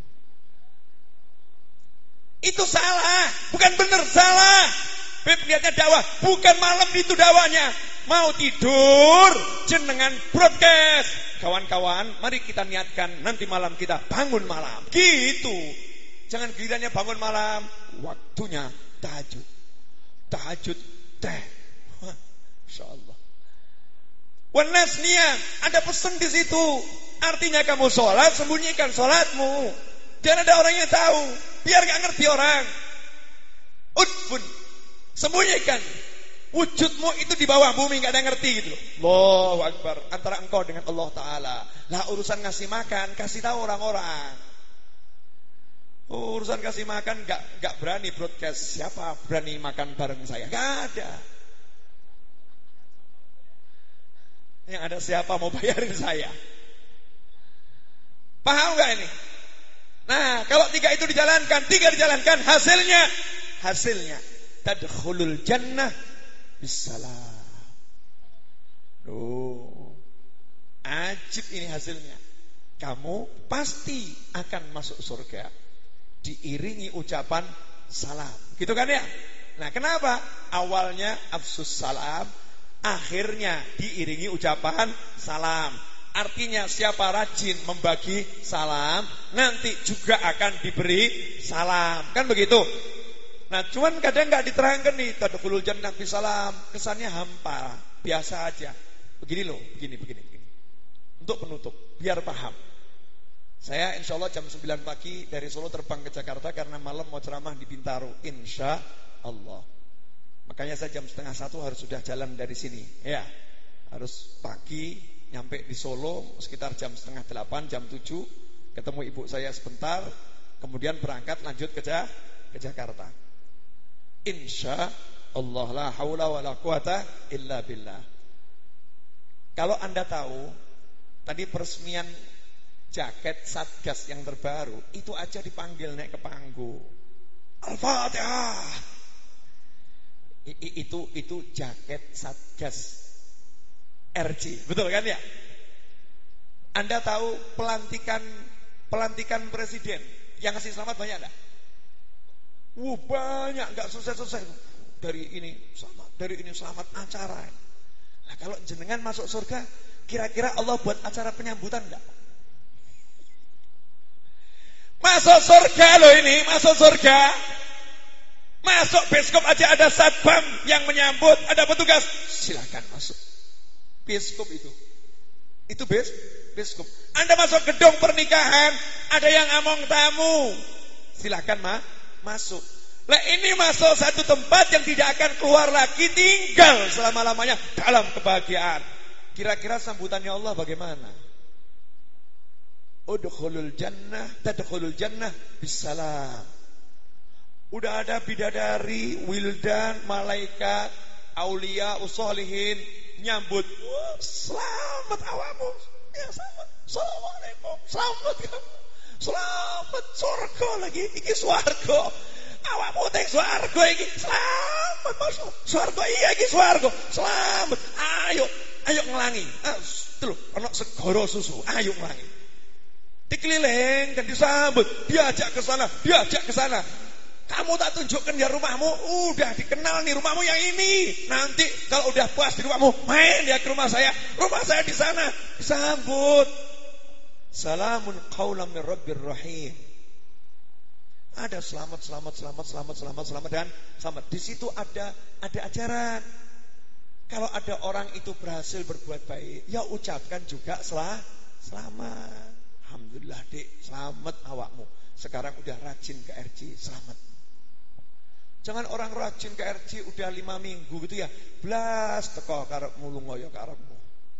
A: Itu salah, bukan benar, salah. Beb lihatnya dakwah, bukan malam itu dakwahnya. Mau tidur, jenengan broadcast. Kawan-kawan, mari kita niatkan nanti malam kita bangun malam. Gitu. Jangan gilirannya bangun malam, waktunya tahajud. Tahajud teh. Insyaallah. Wanas niat, ada pesan di situ. Artinya kamu sholat, sembunyikan sholatmu. Jangan ada orang yang tahu, biar gak ngerti orang. Udfun, sembunyikan. Wujudmu itu di bawah bumi, gak ada yang ngerti gitu. Allahu Akbar, antara engkau dengan Allah Ta'ala. Lah urusan ngasih makan, kasih tahu orang-orang. Urusan kasih makan gak, gak berani broadcast. Siapa berani makan bareng saya? Gak ada. Yang ada siapa mau bayarin saya? Paham gak ini? Nah, kalau tiga itu dijalankan, tiga dijalankan, hasilnya, hasilnya, tadkhulul jannah bisalam. Oh, ajib ini hasilnya. Kamu pasti akan masuk surga diiringi ucapan salam. Gitu kan ya? Nah, kenapa? Awalnya afsus salam, akhirnya diiringi ucapan salam. Artinya siapa rajin membagi salam, nanti juga akan diberi salam. Kan begitu? Nah, cuman kadang gak diterangkan nih, tadkhulul jannah bisalam. Kesannya hampa, biasa aja. Begini loh, begini, begini, begini. Untuk penutup, biar paham. Saya insya Allah jam sembilan pagi dari Solo terbang ke Jakarta karena malam mau ceramah di Bintaro. Insya Allah. Makanya saya jam setengah satu harus sudah jalan dari sini. Ya, harus pagi nyampe di Solo sekitar jam setengah delapan, jam tujuh, ketemu ibu saya sebentar, kemudian berangkat lanjut ke, ke Jakarta. Insya Allah, la haula wa la quwata illa billah. Kalau Anda tahu, tadi peresmian jaket Satgas yang terbaru, itu aja dipanggil naik ke panggung. Al-Fatihah. Itu itu jaket Satgas R J, betul kan ya? Anda tahu pelantikan pelantikan presiden yang ngasih selamat banyak enggak? Wuh, banyak, enggak selesai-selesai. Dari ini selamat, dari ini selamat acara. Nah, kalau jenengan masuk surga, kira-kira Allah buat acara penyambutan enggak? Masuk surga loh ini, masuk surga. Masuk bioskop aja ada satpam yang menyambut, ada petugas. Silakan masuk. Bioskop itu, itu bes, bioskop. Anda masuk gedung pernikahan, ada yang ngomong tamu, silakan ma, masuk. Lah ini masuk satu tempat yang tidak akan keluar lagi, tinggal selama-lamanya dalam kebahagiaan. Kira-kira sambutannya Allah bagaimana? Udkhulul jannah, tadkhulul jannah bisalam. Udah ada bidadari, wildan, malaikat, aulia, usholihin nyambut, wah, selamat awamu, ya selamat, assalamualaikum, selamat kamu, selamat surga lagi, iki swarga, awamu teng swarga iki, selamat masuk swarga, iya iki swarga, selamat, ayo, ayo ngelangi, ah, terus, ana segara susu, ayo ngelangi, dikeliling dan disambut, diajak ke sana, diajak ke sana. Kamu tak tunjukkan ya rumahmu, udah dikenal nih rumahmu yang ini. Nanti kalau udah puas di rumahmu, main ya ke rumah saya. Rumah saya di sana. Sambut. Salamun qaulam min rabbir rahim. Ada selamat, selamat, selamat, selamat, selamat, selamat dan selamat. Di situ ada ada ajaran. Kalau ada orang itu berhasil berbuat baik, ya ucapkan juga selah, selamat. Alhamdulillah Dek, selamat awakmu. Sekarang udah rajin ke R J, selamat. Jangan orang rajin ke R J udah lima minggu gitu ya, blas teko karepmu lunga ya karepmu.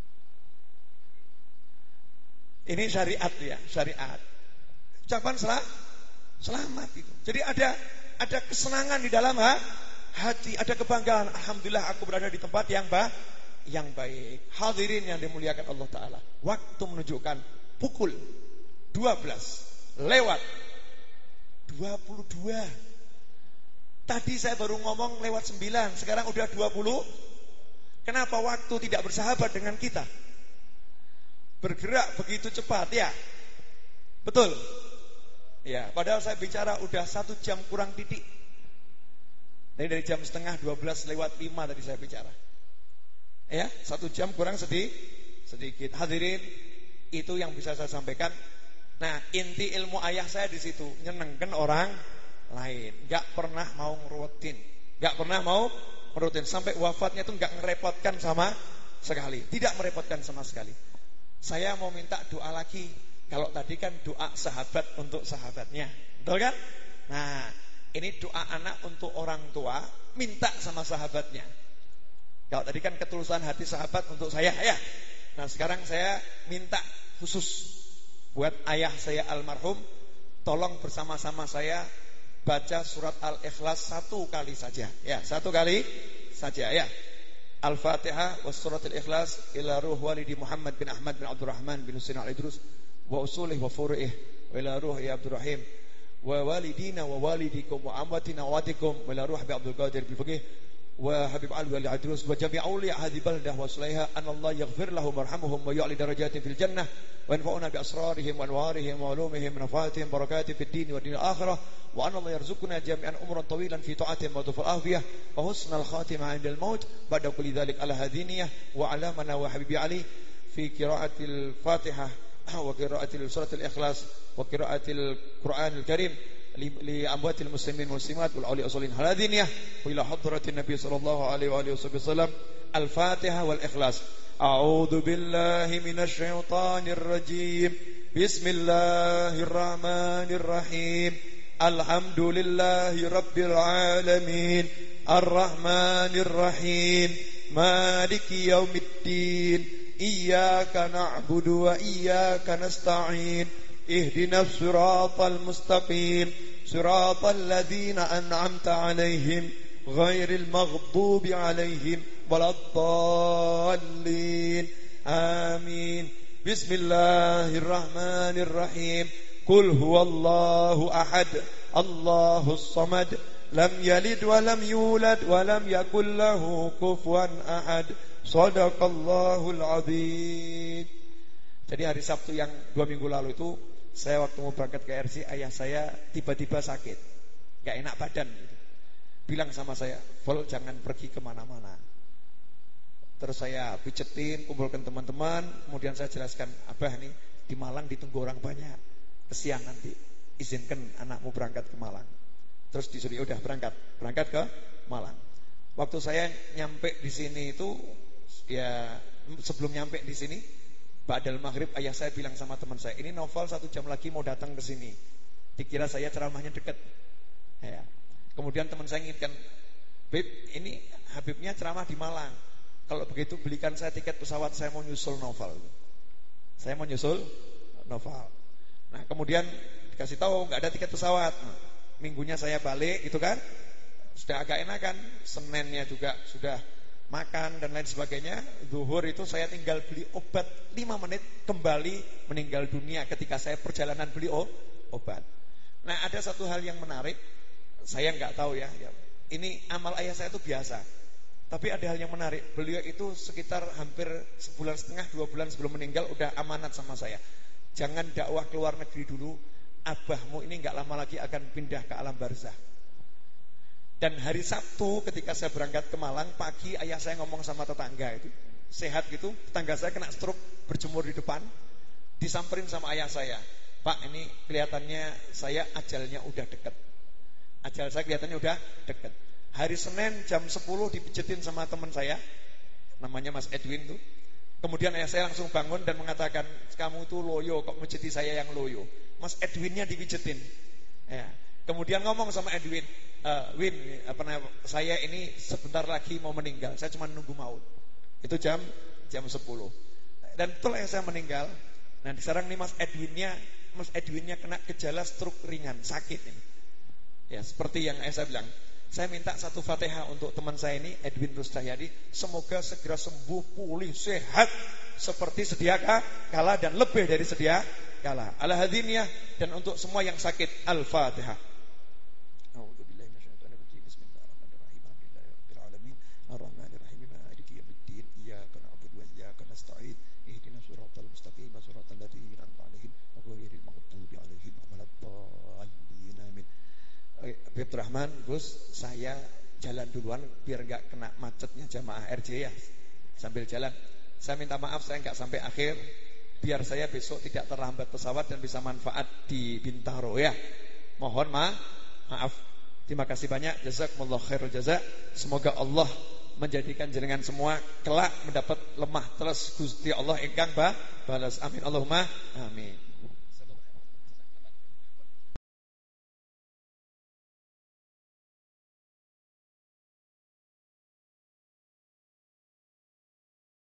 A: Ini syariat ya, syariat. Ucapan selah, selamat itu. Jadi ada ada kesenangan di dalam ha, hati, ada kebanggaan. Alhamdulillah aku berada di tempat yang ba, yang baik. Hadirin yang dimuliakan Allah Ta'ala. Waktu menunjukkan pukul dua belas lewat dua puluh dua. Tadi saya baru ngomong lewat sembilan, sekarang udah dua puluh. Kenapa waktu tidak bersahabat dengan kita? Bergerak begitu cepat ya. Betul? Ya, padahal saya bicara udah satu jam kurang titik. Dari dari jam setengah dua belas lewat lima tadi saya bicara. Ya, satu jam kurang sedih, sedikit. Hadirin, itu yang bisa saya sampaikan. Nah, inti ilmu ayah saya di situ, nyenengkan orang lain, gak pernah mau ngerutin, gak pernah mau ngerutin sampai wafatnya itu gak ngerepotkan sama sekali, tidak merepotkan sama sekali. Saya mau minta doa lagi. Kalau tadi kan doa sahabat untuk sahabatnya, betul kan? Nah, ini doa anak untuk orang tua, minta sama sahabatnya. Kalau tadi kan ketulusan hati sahabat untuk saya, ya. Nah, sekarang saya minta khusus buat ayah saya almarhum, tolong bersama-sama saya baca surat Al-Ikhlas satu kali saja. Ya, satu kali saja ya. Al-Fatihah wa surat Al-Ikhlas ila ruh walidi Muhammad bin Ahmad bin Abdurrahman bin Husain al-Idrus wa usulih wa furu'ih wa ila ruh ya Abdul Rahim wa walidina wa walidikum wa amwatina wa watikum wa ila ruh bi Abdul Qadir bil Faqih wa Habib Ali wal Adrus wa jami' awliya hadhihi baldah wa sulaiha an Allah yaghfir lahum warhamhum wa yu'li darajatin fil jannah wa yanfa'una bi asrarihim wa anwarihim wa ulumihim nafatihim barakatihim fid din wa din al-akhirah wa an Allah yarzuqna jami'an umran tawilan fi ta'atihim wa tufal afiyah wa husnal khatimah 'indal maut ba'da kulli dhalik ala hadiniyah wa alamana wa Habibi Ali fi qira'atil Fatihah wa qira'atil suratul Ikhlas wa qira'atil Qur'anil Karim li amwatil muslimin muslimat wal awliya usulin haladiniyah wa ila hadratin nabi sallallahu alaihi wa alihi wasallam al-Fatihah wal Ikhlas. A'udzu billahi minasy syaithanir rajim. Bismillahirrahmanirrahim. Alhamdulillahi rabbil alamin. Arrahmanir rahim. Maliki yaumiddin. Iyyaka na'budu wa iyyaka nasta'in. Ihdinas siratal mustaqim. Siratal ladzina an'amta 'alaihim ghairil maghdubi 'alaihim waladdallin. Amin. Bismillahirrahmanirrahim. Qul huwallahu ahad. Allahus samad. Lam yalid wa lam yulad wa lam yakul lahu kufuwan ahad. Shadaqallahul azim. Jadi hari Sabtu yang dua minggu lalu itu saya waktu mau berangkat ke R C, ayah saya tiba-tiba sakit, gak enak badan gitu. Bilang sama saya, Vol jangan pergi kemana-mana. Terus saya pijetin, kumpulkan teman-teman. Kemudian saya jelaskan, Abah nih di Malang ditunggu orang banyak, kesian nanti, izinkan anakmu berangkat ke Malang. Terus disuruh, udah berangkat, berangkat ke Malang. Waktu saya nyampe di sini itu, ya sebelum nyampe di sini, ba'dal maghrib ayah saya bilang sama teman saya, ini Novel satu jam lagi mau datang ke sini. Dikira saya ceramahnya dekat. Ya. Kemudian teman saya ngingatkan, Beb, ini Habibnya ceramah di Malang. Kalau begitu belikan saya tiket pesawat, saya mau nyusul Novel. Saya mau nyusul Novel. Nah kemudian dikasih tahu nggak ada tiket pesawat. Nah, minggunya saya balik, gitu kan? Sudah agak enakan. Seninnya juga sudah makan dan lain sebagainya. Zuhur itu saya tinggal beli obat lima menit, kembali meninggal dunia ketika saya perjalanan beli obat. Nah ada satu hal yang menarik, saya nggak tahu ya, ya. Ini amal ayah saya itu biasa. Tapi ada hal yang menarik, beliau itu sekitar hampir sebulan setengah, dua bulan sebelum meninggal udah amanat sama saya. Jangan dakwah ke luar negeri dulu, abahmu ini nggak lama lagi akan pindah ke alam barzah. Dan hari Sabtu ketika saya berangkat ke Malang, pagi ayah saya ngomong sama tetangga itu, sehat gitu, tetangga saya kena stroke berjemur di depan. Disamperin sama ayah saya, Pak ini kelihatannya saya ajalnya udah deket. Ajal saya kelihatannya udah deket. Hari Senin jam sepuluh dipijetin sama teman saya, namanya Mas Edwin tuh. Kemudian ayah saya langsung bangun dan mengatakan, kamu tuh loyo, kok menjadi saya yang loyo. Mas Edwinnya dipijetin ya. Kemudian ngomong sama Edwin, uh, Win, apa namanya, saya ini sebentar lagi mau meninggal, saya cuma nunggu maut. Itu jam jam sepuluh. Dan betul ya saya meninggal. Nah sekarang nih Mas Edwinnya, Mas Edwinnya kena gejala stroke ringan, sakit ini. Ya seperti yang saya bilang, saya minta satu Fatihah untuk teman saya ini, Edwin Rustahyadi, semoga segera sembuh, pulih, sehat seperti sedia kala dan lebih dari sedia kala. Al-Hadiniyah, dan untuk semua yang sakit, Al-Fatihah. Ar-Rahmanir-Rahim, Maliki yaumiddin, Iyyaka na'budu wa iyyaka nasta'in, ihdinas siratal mustaqim, siratal ladzina an'amta 'alaihim, ghairil maghdubi 'alaihim waladdallin. Amin. Habib Rahman, Gus, saya jalan duluan biar enggak kena macetnya jamaah R J ya. Sambil jalan, saya minta maaf saya enggak sampai akhir, biar saya besok tidak terlambat pesawat dan bisa manfaat di Bintaro ya. Mohon ma maaf. Terima kasih banyak. Jazakumullah khairul jazak. Semoga Allah menjadikan jenengan semua kelak mendapat lemah terus Gusti Allah ingkang balas. Amin Allahumma amin.